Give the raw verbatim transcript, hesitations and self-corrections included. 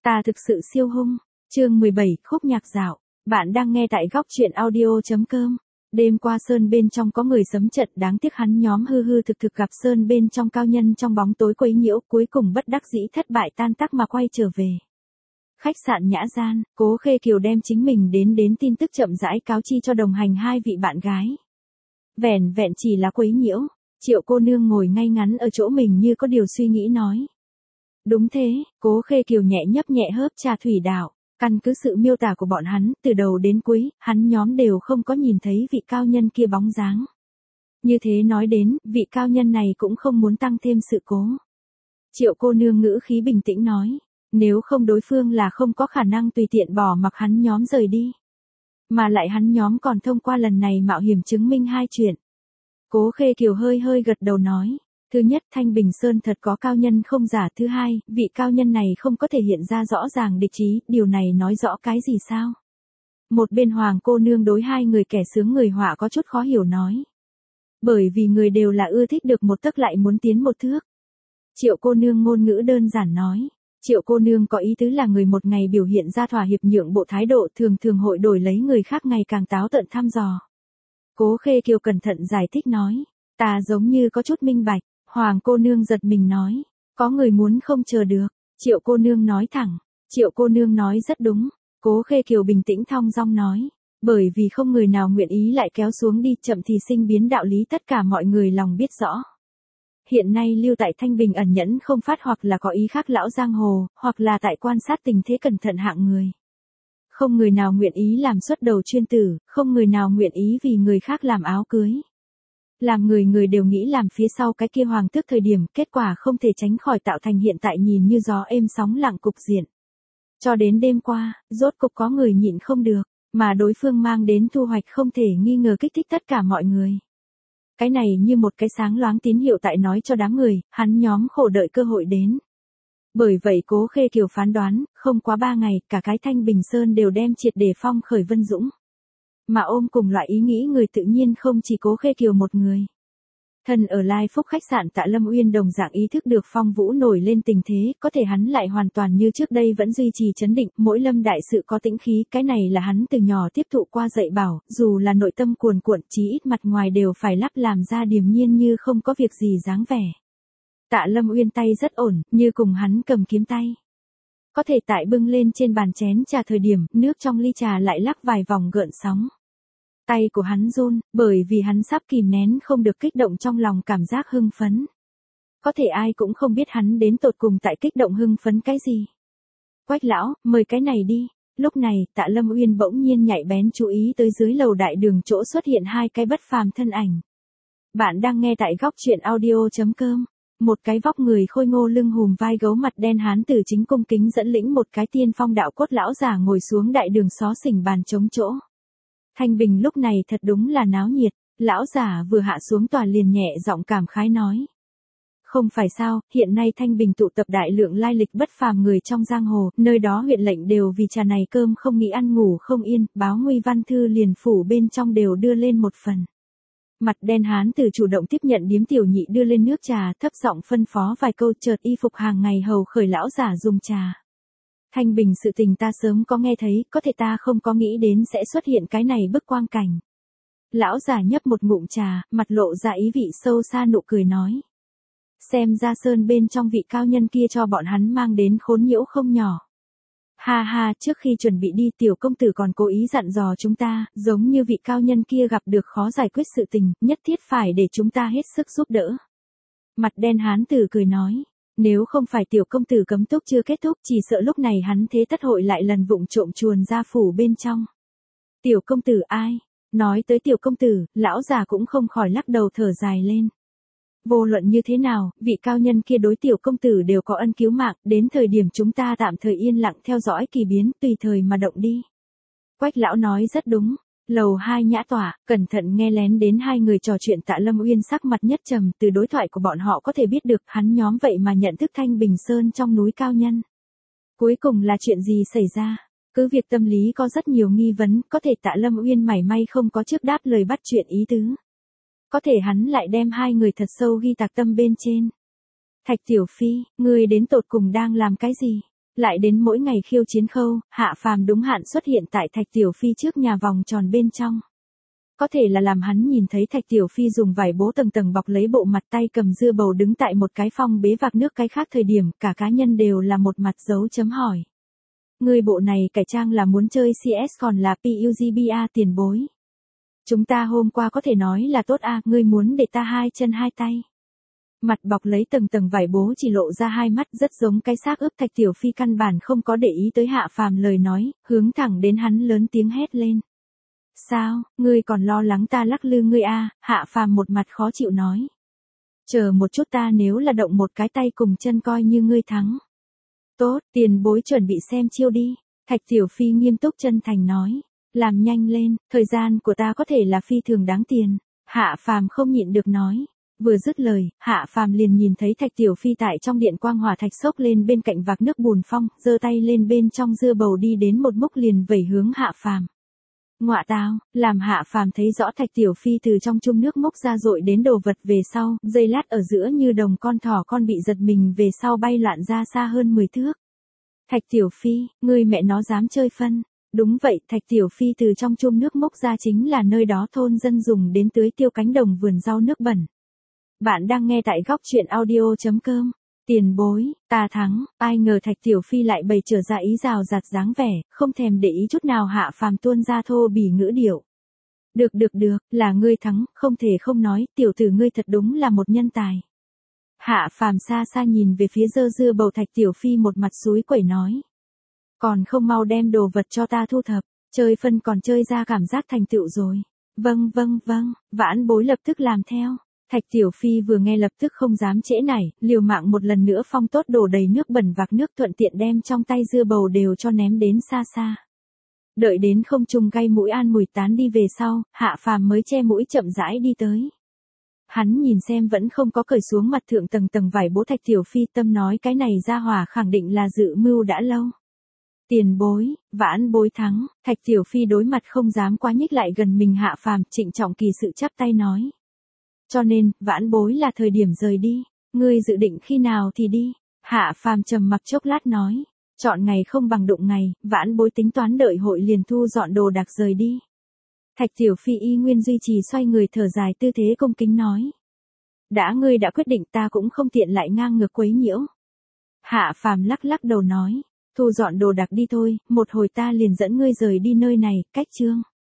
Ta thực sự siêu hung. Chương mười bảy, khúc nhạc dạo. Bạn đang nghe tại góc truyện audio chấm com. Đêm qua Sơn bên trong có người sấm trận, đáng tiếc hắn nhóm hư hư thực thực gặp Sơn bên trong cao nhân trong bóng tối quấy nhiễu, cuối cùng bất đắc dĩ thất bại tan tác mà quay trở về. Khách sạn Nhã Gian, Cố Khê Kiều đem chính mình đến đến tin tức chậm rãi cáo chi cho đồng hành hai vị bạn gái. Vẻn vẹn chỉ là quấy nhiễu, Triệu cô nương ngồi ngay ngắn ở chỗ mình như có điều suy nghĩ nói. Đúng thế, Cố Khê Kiều nhẹ nhấp nhẹ hớp trà thủy đạo. Căn cứ sự miêu tả của bọn hắn, từ đầu đến cuối, hắn nhóm đều không có nhìn thấy vị cao nhân kia bóng dáng. Như thế nói đến, vị cao nhân này cũng không muốn tăng thêm sự cố. Triệu cô nương ngữ khí bình tĩnh nói, nếu không đối phương là không có khả năng tùy tiện bỏ mặc hắn nhóm rời đi. Mà lại hắn nhóm còn thông qua lần này mạo hiểm chứng minh hai chuyện. Cố Khê Kiều hơi hơi gật đầu nói. Thứ nhất, Thanh Bình Sơn thật có cao nhân không giả. Thứ hai, vị cao nhân này không có thể hiện ra rõ ràng địch ý, điều này nói rõ cái gì sao? Một bên Hoàng cô nương đối hai người kẻ sướng người họa có chút khó hiểu nói. Bởi vì người đều là ưa thích được một tấc lại muốn tiến một thước. Triệu cô nương ngôn ngữ đơn giản nói. Triệu cô nương có ý tứ là người một ngày biểu hiện ra thỏa hiệp nhượng bộ thái độ, thường thường hội đổi lấy người khác ngày càng táo tợn thăm dò. Cố Khê Kiều cẩn thận giải thích nói. Ta giống như có chút minh bạch. Hoàng cô nương giật mình nói, có người muốn không chờ được. Triệu cô nương nói thẳng, Triệu cô nương nói rất đúng. Cố Khê Kiều bình tĩnh thong dong nói, bởi vì không người nào nguyện ý lại kéo xuống đi, chậm thì sinh biến đạo lý tất cả mọi người lòng biết rõ. Hiện nay lưu tại Thanh Bình ẩn nhẫn không phát, hoặc là có ý khác lão giang hồ, hoặc là tại quan sát tình thế cẩn thận hạng người. Không người nào nguyện ý làm xuất đầu chuyên tử, không người nào nguyện ý vì người khác làm áo cưới. Làm người người đều nghĩ làm phía sau cái kia hoàng tước thời điểm, kết quả không thể tránh khỏi tạo thành hiện tại nhìn như gió êm sóng lặng cục diện. Cho đến đêm qua, rốt cục có người nhịn không được, mà đối phương mang đến thu hoạch không thể nghi ngờ kích thích tất cả mọi người. Cái này như một cái sáng loáng tín hiệu tại nói cho đám người, hắn nhóm khổ đợi cơ hội đến. Bởi vậy Cố Khê Kiều phán đoán, không quá ba ngày, cả cái Thanh Bình Sơn đều đem triệt để phong khởi Vân Dũng. Mà ôm cùng loại ý nghĩ người tự nhiên không chỉ Cố Khê Kiều một người. Thân ở Lai Phúc khách sạn Tạ Lâm Uyên đồng dạng ý thức được Phong Vũ nổi lên tình thế, có thể hắn lại hoàn toàn như trước đây vẫn duy trì chấn định, mỗi lâm đại sự có tĩnh khí, cái này là hắn từ nhỏ tiếp thụ qua dạy bảo, dù là nội tâm cuồn cuộn, chí ít mặt ngoài đều phải lắp làm ra điềm nhiên như không có việc gì dáng vẻ. Tạ Lâm Uyên tay rất ổn, như cùng hắn cầm kiếm tay. Có thể tại bưng lên trên bàn chén trà thời điểm, nước trong ly trà lại lắc vài vòng gợn sóng. Tay của hắn run, bởi vì hắn sắp kìm nén không được kích động trong lòng cảm giác hưng phấn. Có thể ai cũng không biết hắn đến tột cùng tại kích động hưng phấn cái gì. Quách lão, mời cái này đi. Lúc này, Tạ Lâm Uyên bỗng nhiên nhạy bén chú ý tới dưới lầu đại đường chỗ xuất hiện hai cái bất phàm thân ảnh. Bạn đang nghe tại góc truyện audio chấm com. Một cái vóc người khôi ngô lưng hùm vai gấu mặt đen hán tử chính cung kính dẫn lĩnh một cái tiên phong đạo cốt lão già ngồi xuống đại đường xó xỉnh bàn trống chỗ. Thanh Bình lúc này thật đúng là náo nhiệt, lão giả vừa hạ xuống tòa liền nhẹ giọng cảm khái nói. Không phải sao, hiện nay Thanh Bình tụ tập đại lượng lai lịch bất phàm người trong giang hồ, nơi đó huyện lệnh đều vì trà này cơm không nghĩ ăn ngủ không yên, báo nguy văn thư liền phủ bên trong đều đưa lên một phần. Mặt đen hán tử chủ động tiếp nhận điếm tiểu nhị đưa lên nước trà, thấp giọng phân phó vài câu, chợt y phục hàng ngày hầu khởi lão giả dùng trà. Thanh Bình sự tình ta sớm có nghe thấy, có thể ta không có nghĩ đến sẽ xuất hiện cái này bức quang cảnh. Lão già nhấp một ngụm trà, mặt lộ ra ý vị sâu xa nụ cười nói. Xem ra Sơn bên trong vị cao nhân kia cho bọn hắn mang đến khốn nhiễu không nhỏ. Ha ha, trước khi chuẩn bị đi tiểu công tử còn cố ý dặn dò chúng ta, giống như vị cao nhân kia gặp được khó giải quyết sự tình, nhất thiết phải để chúng ta hết sức giúp đỡ. Mặt đen hán tử cười nói. Nếu không phải tiểu công tử cấm túc chưa kết thúc, chỉ sợ lúc này hắn thế tất hội lại lần vụng trộm chuồn ra phủ bên trong. Tiểu công tử ai? Nói tới tiểu công tử, lão già cũng không khỏi lắc đầu thở dài lên. Vô luận như thế nào, vị cao nhân kia đối tiểu công tử đều có ân cứu mạng, đến thời điểm chúng ta tạm thời yên lặng theo dõi kỳ biến, tùy thời mà động đi. Quách lão nói rất đúng. Lầu hai nhã tỏa, cẩn thận nghe lén đến hai người trò chuyện. Tạ Lâm Uyên sắc mặt nhất trầm, từ đối thoại của bọn họ có thể biết được hắn nhóm vậy mà nhận thức Thanh Bình Sơn trong núi cao nhân. Cuối cùng là chuyện gì xảy ra? Cứ việc tâm lý có rất nhiều nghi vấn, có thể Tạ Lâm Uyên mảy may không có trước đáp lời bắt chuyện ý tứ. Có thể hắn lại đem hai người thật sâu ghi tạc tâm bên trên. Thạch Tiểu Phi, ngươi đến tột cùng đang làm cái gì? Lại đến mỗi ngày khiêu chiến khâu, Hạ Phàm đúng hạn xuất hiện tại Thạch Tiểu Phi trước nhà vòng tròn bên trong. Có thể là làm hắn nhìn thấy Thạch Tiểu Phi dùng vải bố tầng tầng bọc lấy bộ mặt, tay cầm dưa bầu đứng tại một cái phong bế vạc nước, cái khác thời điểm cả cá nhân đều là một mặt dấu chấm hỏi. Ngươi bộ này cải trang là muốn chơi xê ét còn là pê u bê giê a tiền bối. Chúng ta hôm qua có thể nói là tốt a, ngươi muốn để ta hai chân hai tay. Mặt bọc lấy tầng tầng vải bố chỉ lộ ra hai mắt rất giống cái xác ướp. Thạch Tiểu Phi căn bản không có để ý tới Hạ Phàm lời nói, hướng thẳng đến hắn lớn tiếng hét lên. Sao, ngươi còn lo lắng ta lắc lư ngươi a? Hạ Phàm một mặt khó chịu nói. Chờ một chút, ta nếu là động một cái tay cùng chân coi như ngươi thắng. Tốt, tiền bối chuẩn bị xem chiêu đi. Thạch Tiểu Phi nghiêm túc chân thành nói. Làm nhanh lên, thời gian của ta có thể là phi thường đáng tiền. Hạ Phàm không nhịn được nói. Vừa dứt lời, Hạ Phàm liền nhìn thấy Thạch Tiểu Phi tại trong điện quang hỏa thạch xốc lên bên cạnh vạc nước bùn phong, giơ tay lên bên trong dưa bầu đi đến một múc liền vẩy hướng Hạ Phàm. Ngọa tao, làm Hạ Phàm thấy rõ Thạch Tiểu Phi từ trong chung nước múc ra dội đến đồ vật về sau, giây lát ở giữa như đồng con thỏ con bị giật mình về sau bay loạn ra xa hơn mười thước. Thạch Tiểu Phi, ngươi mẹ nó dám chơi phân. Đúng vậy, Thạch Tiểu Phi từ trong chung nước múc ra chính là nơi đó thôn dân dùng đến tưới tiêu cánh đồng vườn rau nước bẩn. Bạn đang nghe tại góc truyện audio.com. Tiền bối, ta thắng, ai ngờ Thạch Tiểu Phi lại bày trở ra ý rào rạt dáng vẻ, không thèm để ý chút nào. Hạ Phàm tuôn ra thô bỉ ngữ điệu. Được được được, là ngươi thắng, không thể không nói, tiểu tử ngươi thật đúng là một nhân tài. Hạ Phàm xa xa nhìn về phía dơ dưa bầu Thạch Tiểu Phi một mặt xúi quẩy nói. Còn không mau đem đồ vật cho ta thu thập, chơi phân còn chơi ra cảm giác thành tựu rồi. Vâng vâng vâng, vãn bối lập tức làm theo. Thạch Tiểu Phi vừa nghe lập tức không dám trễ nải, liều mạng một lần nữa phong tốt đổ đầy nước bẩn vạc nước, thuận tiện đem trong tay dưa bầu đều cho ném đến xa xa. Đợi đến không trung gây mũi an mùi tán đi về sau, Hạ Phàm mới che mũi chậm rãi đi tới. Hắn nhìn xem vẫn không có cởi xuống mặt thượng tầng tầng vải bố Thạch Tiểu Phi, tâm nói cái này ra hỏa khẳng định là dự mưu đã lâu. Tiền bối, vãn bối thắng. Thạch Tiểu Phi đối mặt không dám quá nhích lại gần mình Hạ Phàm, trịnh trọng kỳ sự chắp tay nói. Cho nên, vãn bối là thời điểm rời đi. Ngươi dự định khi nào thì đi. Hạ Phàm trầm mặc chốc lát nói. Chọn ngày không bằng đụng ngày, vãn bối tính toán đợi hội liền thu dọn đồ đạc rời đi. Thạch Tiểu Phi y nguyên duy trì xoay người thở dài tư thế cung kính nói. Đã ngươi đã quyết định, ta cũng không tiện lại ngang ngược quấy nhiễu. Hạ Phàm lắc lắc đầu nói. Thu dọn đồ đạc đi thôi, một hồi ta liền dẫn ngươi rời đi nơi này, cách chương.